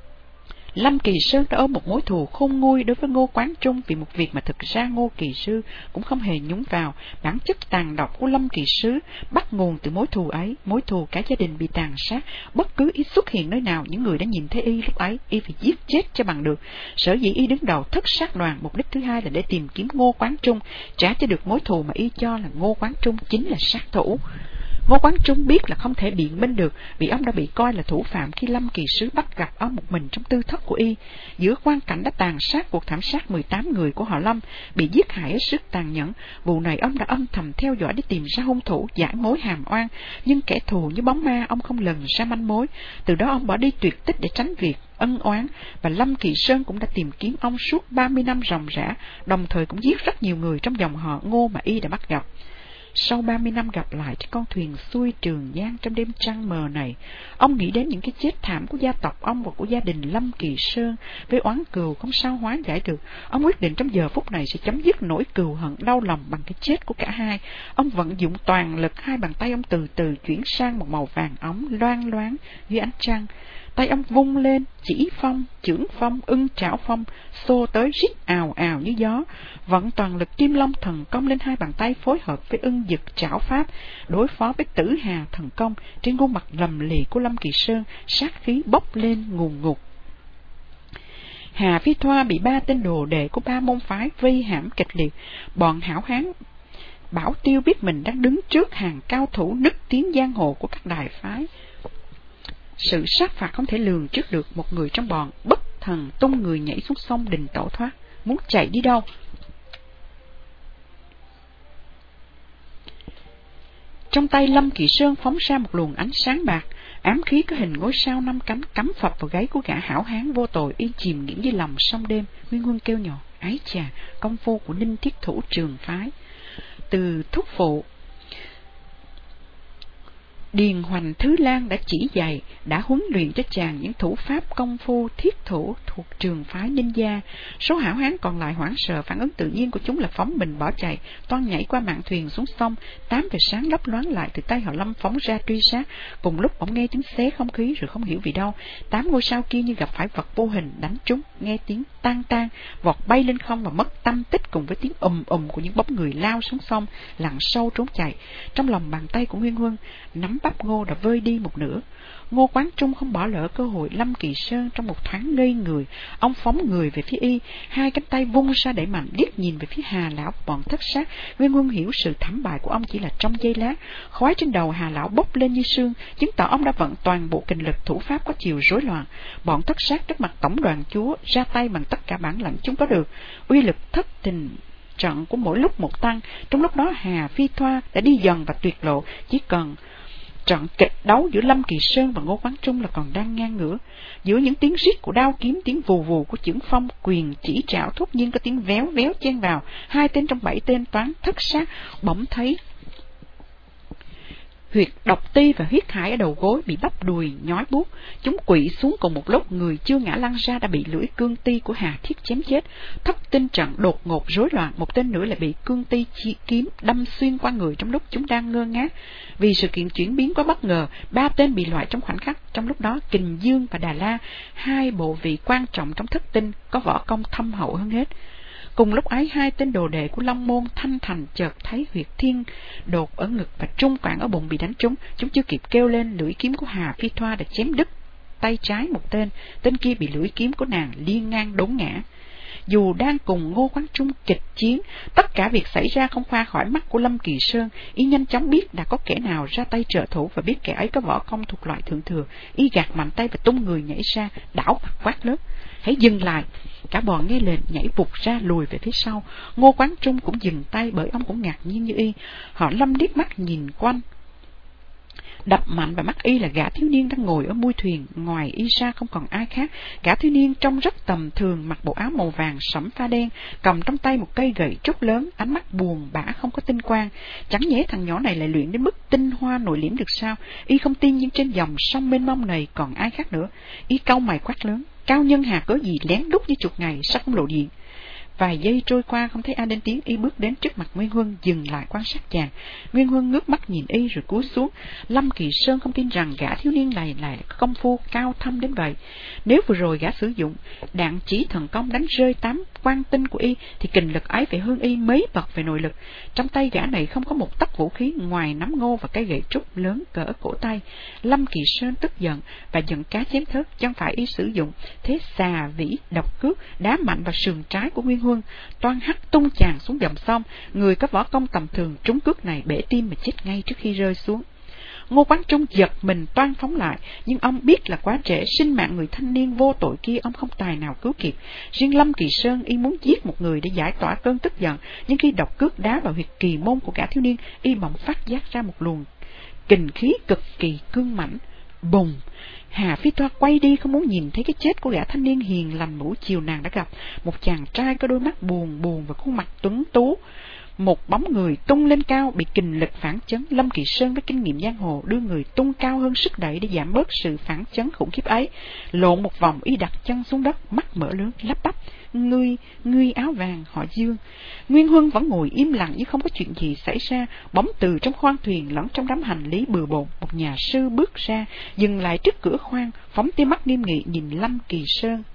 Lâm Kỳ Sơn đã ôm một mối thù khôn nguôi đối với Ngô Quán Trung vì một việc mà thực ra Ngô Kỳ Sư cũng không hề nhúng vào. Bản chất tàn độc của Lâm Kỳ Sư bắt nguồn từ mối thù ấy, mối thù cả gia đình bị tàn sát. Bất cứ y xuất hiện nơi nào, những người đã nhìn thấy y lúc ấy, y phải giết chết cho bằng được. Sở dĩ y đứng đầu thất sát đoàn, mục đích thứ hai là để tìm kiếm Ngô Quán Trung, trả cho được mối thù mà y cho là Ngô Quán Trung chính là sát thủ. Ngô Quán Trung biết là không thể biện minh được, vì ông đã bị coi là thủ phạm khi Lâm Kỳ Sứ bắt gặp ông một mình trong tư thất của y. Giữa quan cảnh đã tàn sát cuộc thảm sát mười tám người của họ Lâm, bị giết hại hết sức tàn nhẫn. Vụ này ông đã âm thầm theo dõi để tìm ra hung thủ, giải mối hàm oan, nhưng kẻ thù như bóng ma, ông không lần ra manh mối. Từ đó ông bỏ đi tuyệt tích để tránh việc ân oán, và Lâm Kỳ Sơn cũng đã tìm kiếm ông suốt ba mươi năm ròng rã, đồng thời cũng giết rất nhiều người trong dòng họ Ngô mà y đã bắt gặp. Sau ba mươi năm gặp lại trên con thuyền xuôi Trường Giang trong đêm trăng mờ này, ông nghĩ đến những cái chết thảm của gia tộc ông và của gia đình Lâm Kỳ Sơn, với oán cừu không sao hóa giải được. Ông quyết định trong giờ phút này sẽ chấm dứt nỗi cừu hận đau lòng bằng cái chết của cả hai. Ông vận dụng toàn lực, hai bàn tay ông từ từ chuyển sang một màu vàng óng loang loáng dưới ánh trăng. Tay ông vung lên, chỉ phong, chưởng phong, ưng trảo phong, xô tới rít ào ào như gió. Vận toàn lực Kim Long thần công lên hai bàn tay, phối hợp với ưng dực trảo pháp, đối phó với Tử Hà thần công. Trên khuôn mặt lầm lì của Lâm Kỳ Sơn, sát khí bốc lên ngùn ngụt. Hà Phi Thoa bị ba tên đồ đệ của ba môn phái vây hãm kịch liệt. Bọn hảo hán Bảo Tiêu biết mình đang đứng trước hàng cao thủ nức tiếng giang hồ của các đài phái, sự sát phạt không thể lường trước được. Một người trong bọn bất thần tung người nhảy xuống sông định tẩu thoát. Muốn chạy đi đâu? Trong tay Lâm Kỳ Sơn phóng ra một luồng ánh sáng bạc, ám khí có hình ngôi sao năm cánh cắm phập vào gáy của gã hảo hán vô tội yên chìm nghiễm dưới lòng sông đêm. Nguyên Huân kêu nhỏ, ái chà, công phu của Ninh Thiết Thủ trường phái. Từ thúc phụ Điền Hoành Thứ Lan đã chỉ dạy, đã huấn luyện cho chàng những thủ pháp công phu thiết thủ thuộc trường phái Ninh gia. Số hảo hán còn lại hoảng sợ, phản ứng tự nhiên của chúng là phóng mình bỏ chạy, toan nhảy qua mạn thuyền xuống sông. Tám vệt sáng lấp loáng lại từ tay họ Lâm phóng ra truy sát. Cùng lúc bỗng nghe tiếng xé không khí, rồi không hiểu vì đâu, tám ngôi sao kia như gặp phải vật vô hình đánh trúng, nghe tiếng tan tan, vọt bay lên không và mất tâm tích, cùng với tiếng ùm ùm của những bóng người lao xuống sông, lặn sâu trốn chạy. Trong lòng bàn tay của Nguyên Huân, nắm bắp ngô đã vơi đi một nửa. Ngô Quán Trung không bỏ lỡ cơ hội. Lâm Kỳ Sơn trong một thoáng ngây người, ông phóng người về phía y, hai cánh tay vung ra đẩy mạnh, liếc nhìn về phía Hà lão bọn thất sát. Nguyên Huân hiểu sự thảm bại của ông chỉ là trong giây lát. Khói trên đầu Hà lão bốc lên như sương, chứng tỏ ông đã vận toàn bộ kình lực, thủ pháp có chiều rối loạn. Bọn thất sát trước mặt tổng đoàn chúa ra tay bằng tất cả bản lãnh chúng có được, uy lực thất tình trận của mỗi lúc một tăng. Trong lúc đó Hà Phi Thoa đã đi dần và tuyệt lộ, chỉ cần trận kịch đấu giữa Lâm Kỳ Sơn và Ngô Quán Trung là còn đang ngang ngửa. Giữa những tiếng rít của đao kiếm, tiếng vù vù của chưởng phong, quyền chỉ trảo thốt nhiên có tiếng véo véo chen vào. Hai tên trong bảy tên toán thất sát bỗng thấy huyệt độc ti và huyết hải ở đầu gối bị bắp đùi nhói buốt. Chúng quỵ xuống cùng một lúc, người chưa ngã lăn ra đã bị lưỡi cương ti của Hà Thiết chém chết. Thất tinh trận đột ngột rối loạn, một tên nữa lại bị cương ti chi kiếm đâm xuyên qua người trong lúc chúng đang ngơ ngác. Vì sự kiện chuyển biến quá bất ngờ, ba tên bị loại trong khoảnh khắc. Trong lúc đó Kình Dương và Đà La, hai bộ vị quan trọng trong thất tinh, có võ công thâm hậu hơn hết. Cùng lúc ấy, hai tên đồ đệ của Long Môn Thanh Thành chợt thấy huyệt thiên đột ở ngực và trung quản ở bụng bị đánh trúng. Chúng chưa kịp kêu lên, lưỡi kiếm của Hà Phi Thoa đã chém đứt tay trái một tên, tên kia bị lưỡi kiếm của nàng liên ngang đốn ngã. Dù đang cùng Ngô Quán Trung kịch chiến, tất cả việc xảy ra không qua khỏi mắt của Lâm Kỳ Sơn. Y nhanh chóng biết đã có kẻ nào ra tay trợ thủ và biết kẻ ấy có võ công thuộc loại thượng thừa. Y gạt mạnh tay và tung người nhảy ra, đảo mặt quát lớn, hãy dừng lại. Cả bọn nghe lệnh nhảy vụt ra lùi về phía sau. Ngô Quán Trung cũng dừng tay, bởi ông cũng ngạc nhiên như y. Họ Lâm liếc mắt nhìn quanh, đập mạnh vào mắt y là gã thiếu niên đang ngồi ở mui thuyền. Ngoài y ra không còn ai khác. Gã thiếu niên trông rất tầm thường, mặc bộ áo màu vàng sẫm pha đen, cầm trong tay một cây gậy trúc lớn, ánh mắt buồn bã không có tinh quang. Chẳng nhẽ thằng nhỏ này lại luyện đến mức tinh hoa nội liễm được sao? Y không tin, nhưng trên dòng sông mênh mông này còn ai khác nữa. Y cau mày quát lớn, cao nhân Hà cớ gì lén lút như chuột ngày sao không lộ diện? Vài giây trôi qua không thấy ai lên tiếng, y bước đến trước mặt Nguyên Huân, dừng lại quan sát chàng. Nguyên Huân ngước mắt nhìn y rồi cúi xuống. Lâm Kỳ Sơn không tin rằng gã thiếu niên này lại có công phu cao thâm đến vậy. Nếu vừa rồi gã sử dụng đạn chỉ thần công đánh rơi tám quan tinh của y, thì kình lực ấy phải hơn y mấy bậc về nội lực. Trong tay gã này không có một tấc vũ khí ngoài nắm ngô và cây gậy trúc lớn cỡ cổ tay. Lâm Kỳ Sơn tức giận và giận cá chém thớt, chân phải y sử dụng thế xà vĩ độc cước, đá mạnh vào sườn trái của Nguyên Huân, toan hất tung chàng xuống dòng sông. Người có võ công tầm thường trúng cước này bể tim mà chết ngay trước khi rơi xuống. Ngô Quán Trung giật mình toan phóng lại, nhưng ông biết là quá trễ, sinh mạng người thanh niên vô tội kia ông không tài nào cứu kịp. Riêng Lâm Kỳ Sơn y muốn giết một người để giải tỏa cơn tức giận, nhưng khi độc cước đá vào huyệt kỳ môn của gã thiếu niên, y bỗng phát giác ra một luồng kình khí cực kỳ cương mãnh. Bùng! Hà Phi Thoa quay đi, không muốn nhìn thấy cái chết của gã thanh niên hiền lành buổi chiều nàng đã gặp, một chàng trai có đôi mắt buồn buồn và khuôn mặt tuấn tú. Một bóng người tung lên cao, bị kình lực phản chấn. Lâm Kỳ Sơn với kinh nghiệm giang hồ đưa người tung cao hơn sức đẩy để giảm bớt sự phản chấn khủng khiếp ấy. Lộn một vòng, y đặt chân xuống đất, mắt mở lớn lắp bắp, ngươi ngươi áo vàng họ Dương. Nguyên Huân vẫn ngồi im lặng như không có chuyện gì xảy ra. Bỗng từ trong khoang thuyền lẫn trong đám hành lý bừa bộn, một nhà sư bước ra, dừng lại trước cửa khoang, phóng tia mắt nghiêm nghị nhìn Lâm Kỳ Sơn.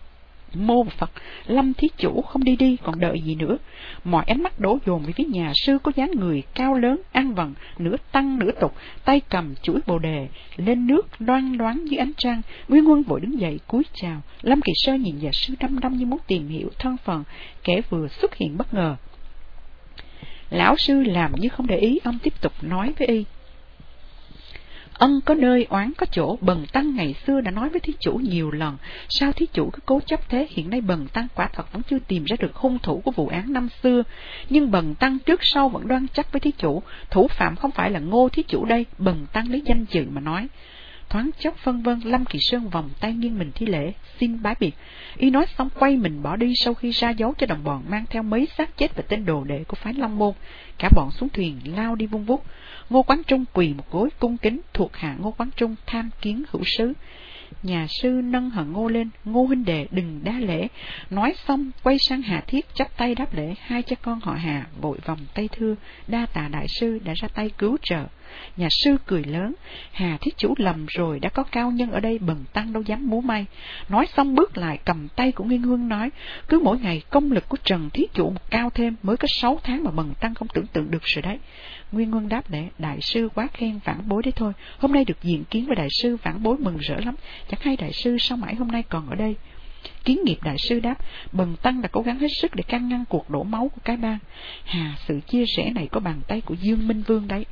Mô Phật, Lâm thí chủ không đi đi còn đợi gì nữa. Mọi ánh mắt đổ dồn về phía nhà sư có dáng người cao lớn, ăn vần, nửa tăng nửa tục, tay cầm chuỗi bồ đề, lên nước loang loáng dưới ánh trăng. Nguyên Huân vội đứng dậy cúi chào. Lâm Kỳ Sơn nhìn nhà sư đăm đăm như muốn tìm hiểu thân phận kẻ vừa xuất hiện bất ngờ. Lão sư làm như không để ý, ông tiếp tục nói với y. Ân có nơi oán có chỗ, Bần tăng ngày xưa đã nói với thí chủ nhiều lần, sao thí chủ cứ cố chấp thế? Hiện nay Bần tăng quả thật vẫn chưa tìm ra được hung thủ của vụ án năm xưa, nhưng Bần tăng trước sau vẫn đoan chắc với thí chủ, thủ phạm không phải là Ngô thí chủ đây. Bần tăng lấy danh dự mà nói. Thoáng chốc phân vân, Lâm Kỳ Sơn vòng tay nghiêng mình thi lễ, xin bái biệt. Y nói xong quay mình bỏ đi, sau khi ra dấu cho đồng bọn mang theo mấy xác chết và tên đồ đệ của phái Long Môn. Cả bọn xuống thuyền lao đi vung vút. Ngô Quán Trung quỳ một gối cung kính, thuộc hạ Ngô Quán Trung tham kiến hữu sứ. Nhà sư nâng hận Ngô lên, Ngô huynh đệ đừng đa lễ. Nói xong quay sang Hà Thiết chắp tay đáp lễ. Hai cha con họ Hà vội vòng tay thưa, đa tạ đại sư đã ra tay cứu trợ. Nhà sư cười lớn, Hà Thiết chủ lầm rồi, đã có cao nhân ở đây, Bần tăng đâu dám múa may. Nói xong bước lại cầm tay của Nguyên Huân nói, cứ mỗi ngày công lực của Trần Thiết chủ một cao thêm, mới có sáu tháng mà Bần tăng không tưởng tượng được rồi đấy. Nguyên Huân đáp lễ, đại sư quá khen vãn bối đấy thôi, hôm nay được diện kiến với đại sư vãn bối mừng rỡ lắm, chẳng hay đại sư sao mãi hôm nay còn ở đây. Kiến nghiệp đại sư đáp, Bần tăng đã cố gắng hết sức để can ngăn cuộc đổ máu của cái bang. Hà, sự chia sẻ này có bàn tay của Dương Minh Vương đấy.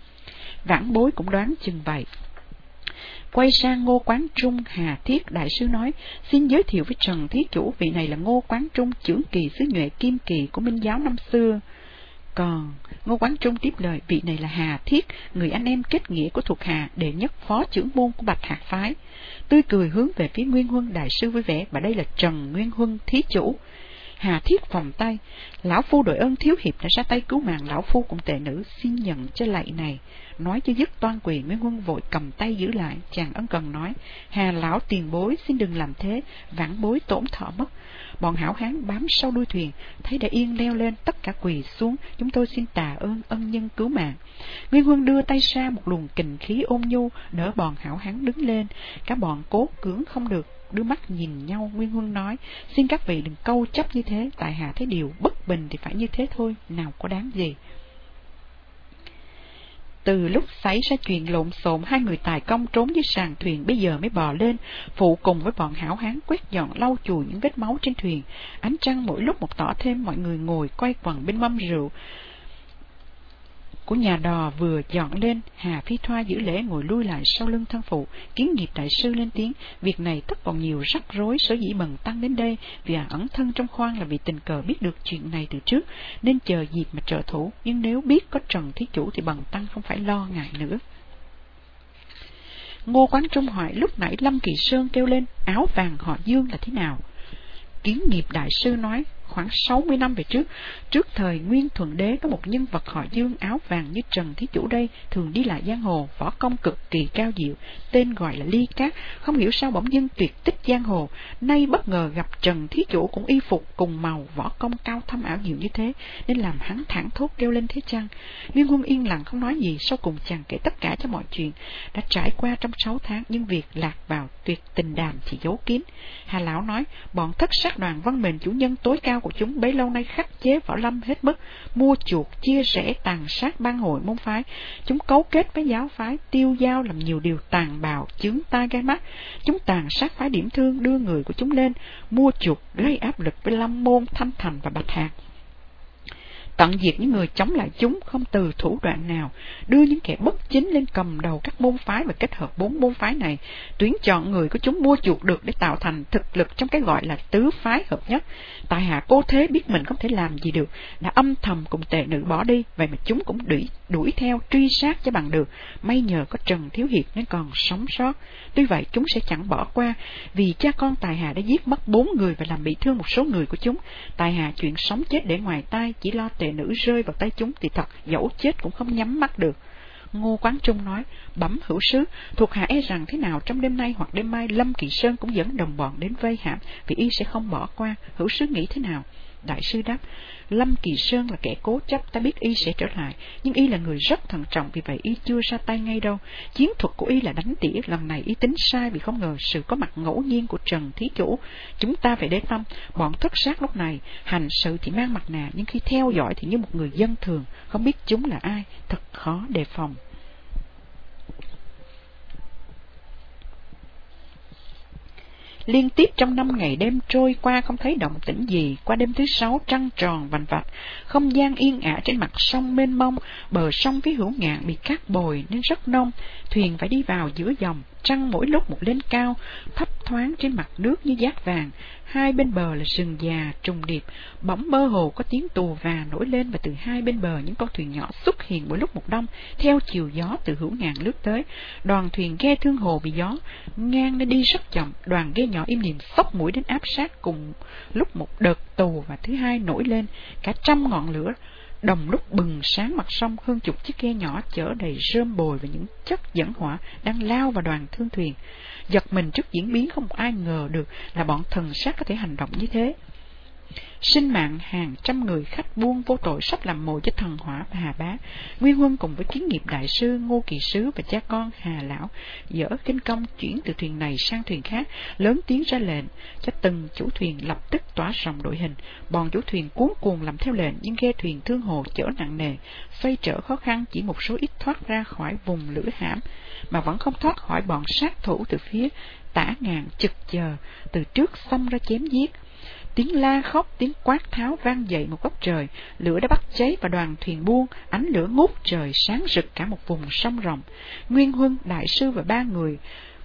Vãn bối cũng đoán chừng vậy. Quay sang Ngô Quán Trung, Hà Thiết đại sư nói, xin giới thiệu với Trần Thí chủ, vị này là Ngô Quán Trung, trưởng kỳ sứ nhuệ kim kỳ của Minh giáo năm xưa. Còn Ngô Quán Trung tiếp lời, vị này là Hà Thiết, người anh em kết nghĩa của thuộc hạ, đệ nhất phó trưởng môn của Bạch Hạc phái. Tươi cười hướng về phía Nguyên Huân đại sư vui vẻ, và đây là Trần Nguyên Huân thí chủ. Hà Thiết vòng tay, lão phu đội ơn thiếu hiệp đã ra tay cứu mạng lão phu cùng tệ nữ, xin nhận cho lạy này. Nói cho dứt toan quỳ, Nguyên Huân vội cầm tay giữ lại. Chàng ân cần nói, Hà lão tiền bối xin đừng làm thế, vãn bối tổn thọ mất. Bọn hảo hán bám sau đuôi thuyền, thấy đã yên leo lên, tất cả quỳ xuống, chúng tôi xin tạ ơn ân nhân cứu mạng. Nguyên Huân đưa tay ra, một luồng kình khí ôn nhu đỡ bọn hảo hán đứng lên. Cả bọn cố cưỡng không được, đưa mắt nhìn nhau. Nguyên Huân nói, xin các vị đừng câu chấp như thế, tại hạ thấy điều bất bình thì phải như thế thôi, nào có đáng gì. Từ lúc xảy ra chuyện lộn xộn, hai người tài công trốn dưới sàn thuyền, bây giờ mới bò lên, phụ cùng với bọn hảo hán quét dọn lau chùi những vết máu trên thuyền. Ánh trăng mỗi lúc một tỏ thêm, mọi người ngồi quay quần bên mâm rượu của nhà đò vừa dọn lên. Hà Phi Thoa giữ lễ ngồi lui lại sau lưng thân phụ. Kiến nghiệp đại sư lên tiếng, việc này tất còn nhiều rắc rối, sở dĩ Bần tăng đến đây vì à, ẩn thân trong khoang là vì tình cờ biết được chuyện này từ trước, nên chờ dịp mà trợ thủ, nhưng nếu biết có Trần thí chủ thì Bần tăng không phải lo ngại nữa. Ngô Quán Trung hỏi, lúc nãy Lâm Kỳ Sơn kêu lên áo vàng họ Dương là thế nào? Kiến nghiệp đại sư nói, khoảng sáu mươi năm về trước, trước thời Nguyên Thuận Đế có một nhân vật họ Dương áo vàng như Trần thí chủ đây, thường đi lại giang hồ, võ công cực kỳ cao diệu, tên gọi là Ly Cát, không hiểu sao bỗng dưng tuyệt tích giang hồ, nay bất ngờ gặp Trần thí chủ cũng y phục cùng màu, võ công cao thâm ảo diệu như thế, nên làm hắn thảng thốt kêu lên thế chăng. Nguyên Huân yên lặng không nói gì, sau cùng chàng kể tất cả cho mọi chuyện đã trải qua trong sáu tháng, nhưng việc lạc vào tuyệt tình đàm thì giấu kín. Hà lão nói, bọn thất sát đoàn Văn Mền chủ nhân tối cao của chúng bấy lâu nay khắc chế võ lâm hết mức, mua chuộc chia rẽ tàn sát ban hội môn phái. Chúng cấu kết với giáo phái, tiêu dao làm nhiều điều tàn bạo, chướng tai gai mắt. Chúng tàn sát phái Điểm Thương, đưa người của chúng lên mua chuộc, gây áp lực với Lâm Môn, Thanh Thành và Bạch Hạc, tận diệt những người chống lại chúng không từ thủ đoạn nào, đưa những kẻ bất chính lên cầm đầu các môn phái và kết hợp bốn môn phái này, tuyển chọn người của chúng mua chuộc được để tạo thành thực lực trong cái gọi là tứ phái hợp nhất. Tại hạ cố thế biết mình không thể làm gì được, đã âm thầm cùng tệ nữ bỏ đi, vậy mà chúng cũng đuổi đuổi theo truy sát cho bằng được. May nhờ có Trần Thiếu Hiệp nên còn sống sót. Tuy vậy chúng sẽ chẳng bỏ qua, vì cha con Tài Hạ đã giết mất bốn người và làm bị thương một số người của chúng. Tài Hạ chuyện sống chết để ngoài tai, chỉ lo tệ nữ rơi vào tay chúng thì thật dẫu chết cũng không nhắm mắt được. Ngô Quán Trung nói, bẩm hữu sứ, thuộc hạ e rằng thế nào trong đêm nay hoặc đêm mai Lâm Kỳ Sơn cũng dẫn đồng bọn đến vây hãm, vì y sẽ không bỏ qua. Hữu sứ nghĩ thế nào? Đại sư đáp, Lâm Kỳ Sơn là kẻ cố chấp, ta biết y sẽ trở lại, nhưng y là người rất thận trọng, vì vậy y chưa ra tay ngay đâu. Chiến thuật của y là đánh tỉa, lần này y tính sai vì không ngờ sự có mặt ngẫu nhiên của Trần thí chủ. Chúng ta phải để tâm, bọn thất sát lúc này hành sự thì mang mặt nạ, nhưng khi theo dõi thì như một người dân thường, không biết chúng là ai, thật khó đề phòng. Liên tiếp trong năm ngày đêm trôi qua không thấy động tĩnh gì. Qua đêm thứ sáu trăng tròn vành vạch, không gian yên ả trên mặt sông mênh mông. Bờ sông phía Hữu Ngạn bị cát bồi nên rất nông, thuyền phải đi vào giữa dòng. Trăng mỗi lúc một lên cao, thấp thoáng trên mặt nước như giác vàng. Hai bên bờ là rừng già trùng điệp, bỗng mơ hồ có tiếng tù và nổi lên, và từ hai bên bờ những con thuyền nhỏ xuất hiện mỗi lúc một đông, theo chiều gió từ Hữu Ngạn lướt tới. Đoàn thuyền ghe Thương Hồ bị gió ngang nên đi rất chậm, đoàn ghe nhỏ im lìm xốc mũi đến áp sát. Cùng lúc một đợt tù và thứ hai nổi lên, cả trăm ngọn lửa đồng lúc bừng sáng mặt sông. Hơn chục chiếc ghe nhỏ chở đầy rơm bồi và những chất dẫn hỏa đang lao vào đoàn thương thuyền. Giật mình trước diễn biến không ai ngờ được là bọn thần sát có thể hành động như thế. Sinh mạng hàng trăm người khách buôn vô tội sắp làm mồi cho thần hỏa và Hà Bá. Nguyên Huân cùng với Kiến Nghiệp đại sư, Ngô Kỳ sứ và cha con Hà lão dỡ kinh công chuyển từ thuyền này sang thuyền khác, lớn tiếng ra lệnh cho từng chủ thuyền lập tức tỏa rộng đội hình. Bọn chủ thuyền cuống cuồng làm theo lệnh, nhưng ghe thuyền Thương Hồ chở nặng nề, xoay trở khó khăn, chỉ một số ít thoát ra khỏi vùng lửa hãm, mà vẫn không thoát khỏi bọn sát thủ từ phía Tả Ngạn chực chờ từ trước xông ra chém giết. Tiếng la khóc, tiếng quát tháo vang dậy một góc trời. Lửa đã bắt cháy và đoàn thuyền buôn, ánh lửa ngút trời sáng rực cả một vùng sông rộng. Nguyên Huân đại sư và ba người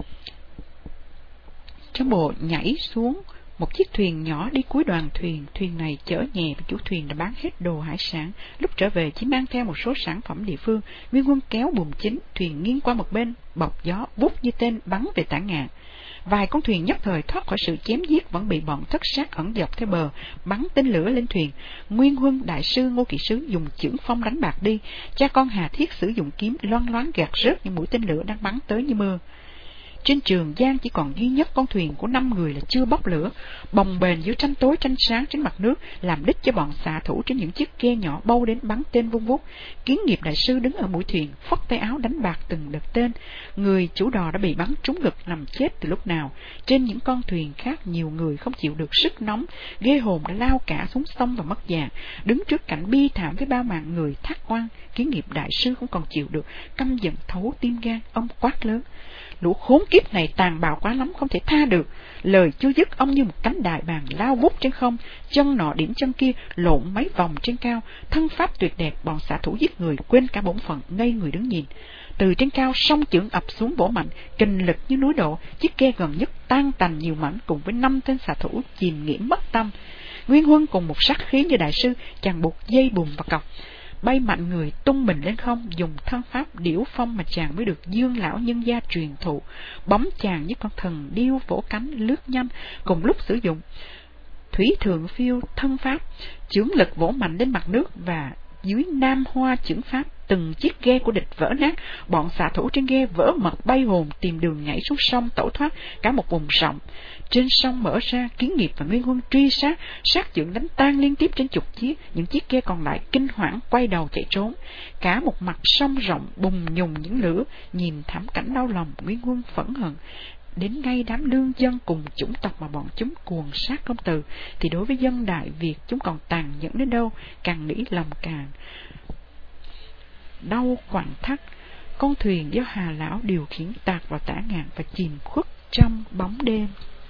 trong bộ nhảy xuống một chiếc thuyền nhỏ đi cuối đoàn thuyền. Thuyền này chở nhẹ và chủ thuyền đã bán hết đồ hải sản, lúc trở về chỉ mang theo một số sản phẩm địa phương. Nguyên Huân kéo buồm chính, thuyền nghiêng qua một bên, bọc gió vút như tên bắn về Tả Ngạn. Vài con thuyền nhất thời thoát khỏi sự chém giết vẫn bị bọn thất sát ẩn dọc theo bờ bắn tên lửa lên thuyền. Nguyên Huân đại sư, Ngô Kỳ sứ dùng chưởng phong đánh bạc đi. Cha con Hà Thiết sử dụng kiếm loan loáng gạt rớt những mũi tên lửa đang bắn tới như mưa. Trên Trường Giang chỉ còn duy nhất con thuyền của năm người là chưa bốc lửa, bồng bềnh giữa tranh tối tranh sáng trên mặt nước, làm đích cho bọn xạ thủ trên những chiếc ghe nhỏ bâu đến bắn tên vung vút. Kiến Nghiệp đại sư đứng ở mũi thuyền, phất tay áo đánh bạc từng đợt tên. Người chủ đò đã bị bắn trúng ngực nằm chết từ lúc nào. Trên những con thuyền khác, nhiều người không chịu được sức nóng, ghê hồn đã lao cả xuống sông và mất dạng. Đứng trước cảnh bi thảm với bao mạng người thác oan, Kiến Nghiệp đại sư không còn chịu được, căm giận thấu tim gan, ông quát lớn: lũ khốn kiếp này tàn bạo quá lắm, không thể tha được. Lời chưa dứt, ông như một cánh đại bàng lao vút trên không, chân nọ điểm chân kia, lộn mấy vòng trên cao, thân pháp tuyệt đẹp. Bọn xạ thủ giết người quên cả bổn phận, ngây người đứng nhìn. Từ trên cao song chưởng ập xuống vỗ mạnh, kình lực như núi đổ. Chiếc ghe gần nhất tan tành nhiều mảnh, cùng với năm tên xạ thủ chìm nghiễm mất tâm. Nguyên Huân cùng một sát khí như đại sư chàng buộc dây buồm và cọc, bay mạnh người tung mình lên không, dùng thân pháp điểu phong mà chàng mới được Dương lão nhân gia truyền thụ. Bóng chàng như con thần điêu vỗ cánh lướt nhanh, cùng lúc sử dụng thủy thượng phiêu thân pháp, chưởng lực vỗ mạnh lên mặt nước, và dưới Nam Hoa chưởng pháp từng chiếc ghe của địch vỡ nát. Bọn xạ thủ trên ghe vỡ mật bay hồn, tìm đường nhảy xuống sông tẩu thoát cả một vùng rộng. Trên sông mở ra, Kiến Nghiệp và Nguyên Huân truy sát, sát chưởng đánh tan liên tiếp trên chục chiếc. Những chiếc ghe còn lại kinh hoảng quay đầu chạy trốn. Cả một mặt sông rộng bùng nhùng những lửa. Nhìn thảm cảnh đau lòng, Nguyên Huân phẫn hận đến ngay đám lương dân cùng chủng tộc mà bọn chúng cuồng sát không từ, thì đối với dân Đại Việt chúng còn tàn nhẫn đến đâu. Càng nghĩ lòng càng đau quặn thắt. Con thuyền do Hà lão điều khiển tạt vào Tả Ngạn và chìm khuất trong bóng đêm.